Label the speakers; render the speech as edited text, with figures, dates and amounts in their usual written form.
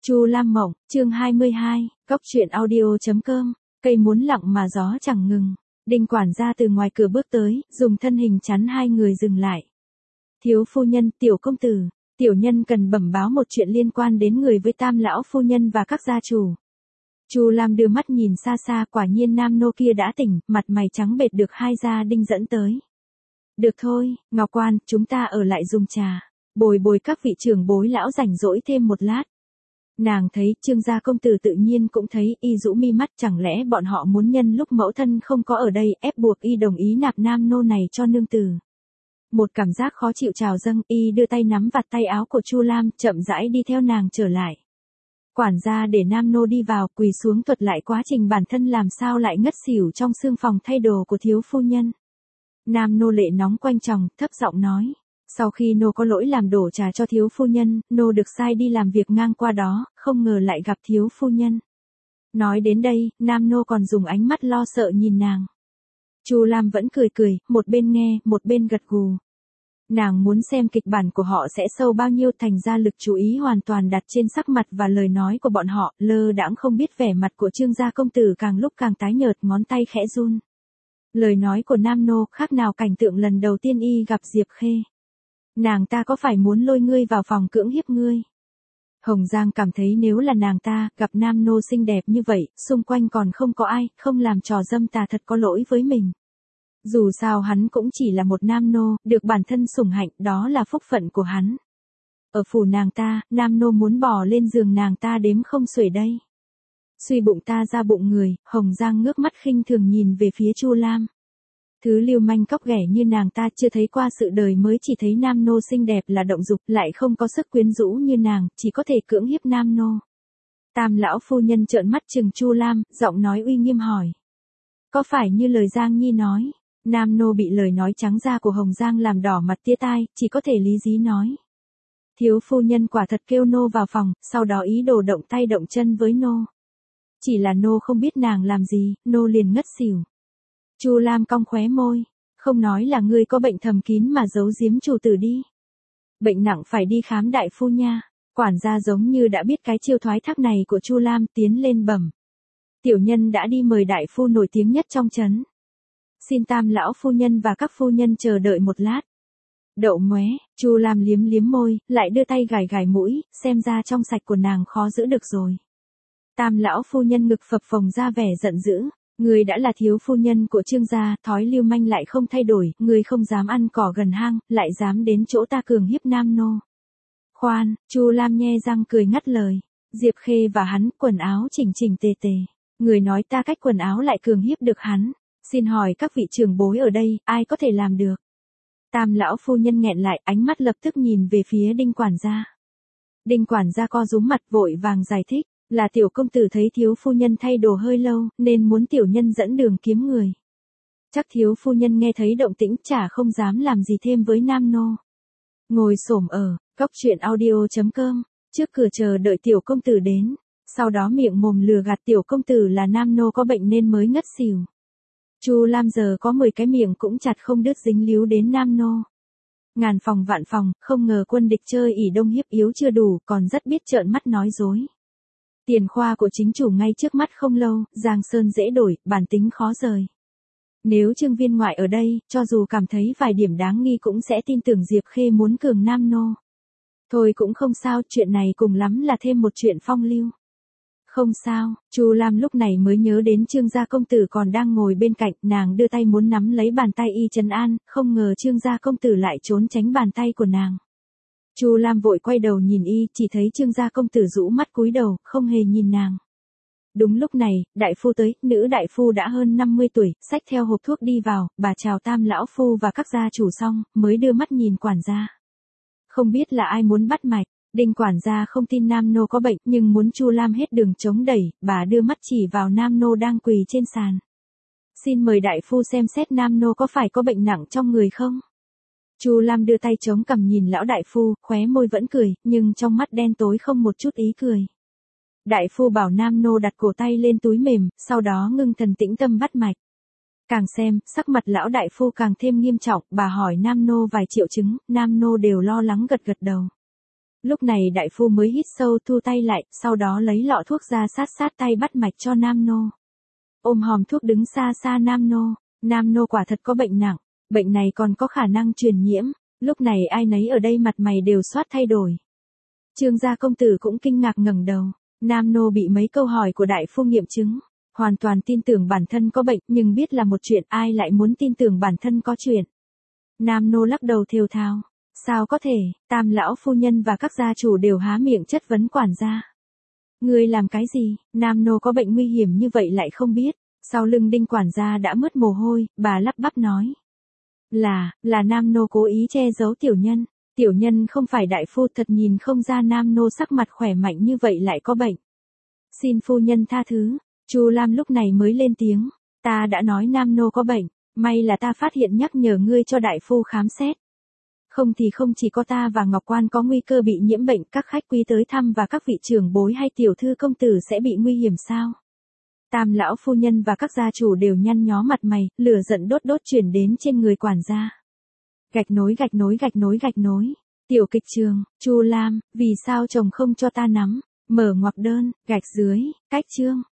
Speaker 1: Chu Lam Mộng, chương 22, Cóc truyện audio.com, cây muốn lặng mà gió chẳng ngừng. Đinh quản gia từ ngoài cửa bước tới, dùng thân hình chắn hai người dừng lại. Thiếu phu nhân, tiểu công tử, tiểu nhân cần bẩm báo một chuyện liên quan đến người với Tam lão phu nhân và các gia chủ. Chu Lam đưa mắt nhìn xa xa, quả nhiên nam nô kia đã tỉnh, mặt mày trắng bệch được hai gia Đinh dẫn tới. Được thôi, Ngọc Quan, chúng ta ở lại dùng trà, bồi các vị trưởng bối lão rảnh rỗi thêm một lát. Nàng thấy Trương gia công tử tự nhiên cũng thấy, y rũ mi mắt, chẳng lẽ bọn họ muốn nhân lúc mẫu thân không có ở đây ép buộc y đồng ý nạp nam nô này cho nương tử. Một cảm giác khó chịu trào dâng, y đưa tay nắm vạt tay áo của Chu Lam, chậm rãi đi theo nàng trở lại. Quản gia để nam nô đi vào, quỳ xuống thuật lại quá trình bản thân làm sao lại ngất xỉu trong xương phòng thay đồ của thiếu phu nhân. Nam nô lệ nóng quanh chồng, thấp giọng nói. Sau khi nô có lỗi làm đổ trà cho thiếu phu nhân, nô được sai đi làm việc ngang qua đó, không ngờ lại gặp thiếu phu nhân. Nói đến đây, nam nô còn dùng ánh mắt lo sợ nhìn nàng. Chu Lam vẫn cười, một bên nghe, một bên gật gù. Nàng muốn xem kịch bản của họ sẽ sâu bao nhiêu, thành ra lực chú ý hoàn toàn đặt trên sắc mặt và lời nói của bọn họ, lơ đãng không biết vẻ mặt của Trương gia công tử càng lúc càng tái nhợt, ngón tay khẽ run. Lời nói của nam nô khác nào cảnh tượng lần đầu tiên y gặp Diệp Khê. Nàng ta có phải muốn lôi ngươi vào phòng cưỡng hiếp ngươi? Hồng Giang cảm thấy nếu là nàng ta, gặp nam nô xinh đẹp như vậy, xung quanh còn không có ai, không làm trò dâm tà thật có lỗi với mình. Dù sao hắn cũng chỉ là một nam nô, được bản thân sủng hạnh, đó là phúc phận của hắn. Ở phủ nàng ta, nam nô muốn bò lên giường nàng ta đếm không xuể đây. Suy bụng ta ra bụng người, Hồng Giang ngước mắt khinh thường nhìn về phía Chu Lam. Thứ lưu manh cóc ghẻ như nàng ta chưa thấy qua sự đời, mới chỉ thấy nam nô xinh đẹp là động dục, lại không có sức quyến rũ như nàng, chỉ có thể cưỡng hiếp nam nô. Tam lão phu nhân trợn mắt trừng Chu Lam, giọng nói uy nghiêm hỏi. Có phải như lời Giang Nhi nói? Nam nô bị lời nói trắng ra của Hồng Giang làm đỏ mặt tía tai, chỉ có thể lý dí nói. Thiếu phu nhân quả thật kêu nô vào phòng, sau đó ý đồ động tay động chân với nô. Chỉ là nô không biết nàng làm gì, nô liền ngất xỉu. Chu Lam cong khóe môi, không nói là ngươi có bệnh thầm kín mà giấu giếm chủ tử đi. Bệnh nặng phải đi khám đại phu nha. Quản gia giống như đã biết cái chiêu thoái thác này của Chu Lam, tiến lên bẩm. Tiểu nhân đã đi mời đại phu nổi tiếng nhất trong trấn. Xin Tam lão phu nhân và các phu nhân chờ đợi một lát. Đậu móe, Chu Lam liếm môi, lại đưa tay gài mũi, xem ra trong sạch của nàng khó giữ được rồi. Tam lão phu nhân ngực phập phồng ra vẻ giận dữ. Người đã là thiếu phu nhân của Trương gia, thói lưu manh lại không thay đổi, người không dám ăn cỏ gần hang, lại dám đến chỗ ta cường hiếp nam nô. Khoan, Chu Lam nhe răng cười ngắt lời. Diệp Khê và hắn, quần áo chỉnh tề. Người nói ta cách quần áo lại cường hiếp được hắn. Xin hỏi các vị trưởng bối ở đây, ai có thể làm được? Tam lão phu nhân nghẹn lại, ánh mắt lập tức nhìn về phía Đinh quản gia. Đinh quản gia co rúm mặt vội vàng giải thích. Là tiểu công tử thấy thiếu phu nhân thay đồ hơi lâu, nên muốn tiểu nhân dẫn đường kiếm người. Chắc thiếu phu nhân nghe thấy động tĩnh, chả không dám làm gì thêm với nam nô. Ngồi xổm ở, Cóc truyện audio.com, trước cửa chờ đợi tiểu công tử đến. Sau đó miệng mồm lừa gạt tiểu công tử là nam nô có bệnh nên mới ngất xỉu. Chu Lam giờ có 10 cái miệng cũng chặt không đứt dính líu đến nam nô. Ngàn phòng vạn phòng, không ngờ quân địch chơi ỷ đông hiếp yếu chưa đủ, còn rất biết trợn mắt nói dối. Tiền khoa của chính chủ ngay trước mắt không lâu, Giang Sơn dễ đổi, bản tính khó rời. Nếu Trương viên ngoại ở đây, cho dù cảm thấy vài điểm đáng nghi cũng sẽ tin tưởng Diệp Khê muốn cường nam nô. Thôi cũng không sao, chuyện này cùng lắm là thêm một chuyện phong lưu. Không sao, Chu Lam lúc này mới nhớ đến Trương gia công tử còn đang ngồi bên cạnh, nàng đưa tay muốn nắm lấy bàn tay y trấn an, không ngờ Trương gia công tử lại trốn tránh bàn tay của nàng. Chu Lam vội quay đầu nhìn y, chỉ thấy Trương gia công tử rũ mắt cúi đầu, không hề nhìn nàng. Đúng lúc này, đại phu tới, nữ đại phu đã hơn 50 tuổi, xách theo hộp thuốc đi vào, bà chào Tam lão phu và các gia chủ xong, mới đưa mắt nhìn quản gia. Không biết là ai muốn bắt mạch, Đinh quản gia không tin nam nô có bệnh, nhưng muốn Chu Lam hết đường chống đẩy, bà đưa mắt chỉ vào nam nô đang quỳ trên sàn. Xin mời đại phu xem xét nam nô có phải có bệnh nặng trong người không? Chu Lam đưa tay chống cằm nhìn lão đại phu, khóe môi vẫn cười, nhưng trong mắt đen tối không một chút ý cười. Đại phu bảo nam nô đặt cổ tay lên túi mềm, sau đó ngưng thần tĩnh tâm bắt mạch. Càng xem, sắc mặt lão đại phu càng thêm nghiêm trọng, bà hỏi nam nô vài triệu chứng, nam nô đều lo lắng gật đầu. Lúc này đại phu mới hít sâu thu tay lại, sau đó lấy lọ thuốc ra sát tay bắt mạch cho Nam Nô. Ôm hòm thuốc đứng xa xa Nam Nô quả thật có bệnh nặng, bệnh này còn có khả năng truyền nhiễm, lúc này ai nấy ở đây mặt mày đều xoát thay đổi. Trương gia công tử cũng kinh ngạc ngẩng đầu, Nam Nô bị mấy câu hỏi của đại phu nghiệm chứng, hoàn toàn tin tưởng bản thân có bệnh, nhưng biết là một chuyện, ai lại muốn tin tưởng bản thân có chuyện. Nam Nô lắc đầu thều thào, sao có thể, Tam lão phu nhân và các gia chủ đều há miệng chất vấn quản gia. Ngươi làm cái gì, Nam Nô có bệnh nguy hiểm như vậy lại không biết, sau lưng Đinh quản gia đã mướt mồ hôi, bà lắp bắp nói. Là Nam Nô cố ý che giấu tiểu nhân không phải đại phu, thật nhìn không ra Nam Nô sắc mặt khỏe mạnh như vậy lại có bệnh. Xin phu nhân tha thứ, Chu Lam lúc này mới lên tiếng, ta đã nói Nam Nô có bệnh, may là ta phát hiện nhắc nhở ngươi cho đại phu khám xét. Không thì không chỉ có ta và Ngọc Quan có nguy cơ bị nhiễm bệnh, các khách quý tới thăm và các vị trưởng bối hay tiểu thư công tử sẽ bị nguy hiểm sao? Tam lão phu nhân và các gia chủ đều nhăn nhó mặt mày, lửa giận đốt chuyển đến trên người quản gia. Gạch nối. Tiểu kịch trường, Chu Lam, vì sao chồng không cho ta nắm, mở ngoặc đơn, gạch dưới, cách chương.